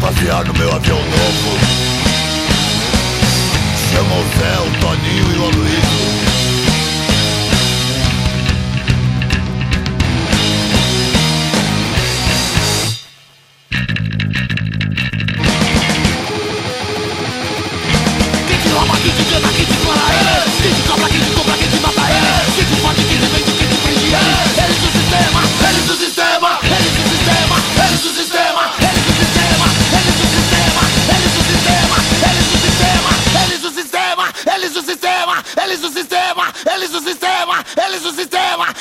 passear no meu avião novo. Chama o Zé, o Toninho e o Aloysio. Quem te rouba, quem te canta, quem te fala ele. Quem te cobra, quem te compra, quem te mata ele. Quem te fode, quem te vende, quem te prende ele. Eles do sistema, eles do sistema, eles do sistema, eles do sistema, eles do sistema, eles do sistema, eles do sistema, eles do sistema, eles do sistema, eles do sistema, eles do sistema, eles do sistema, eles do sistema.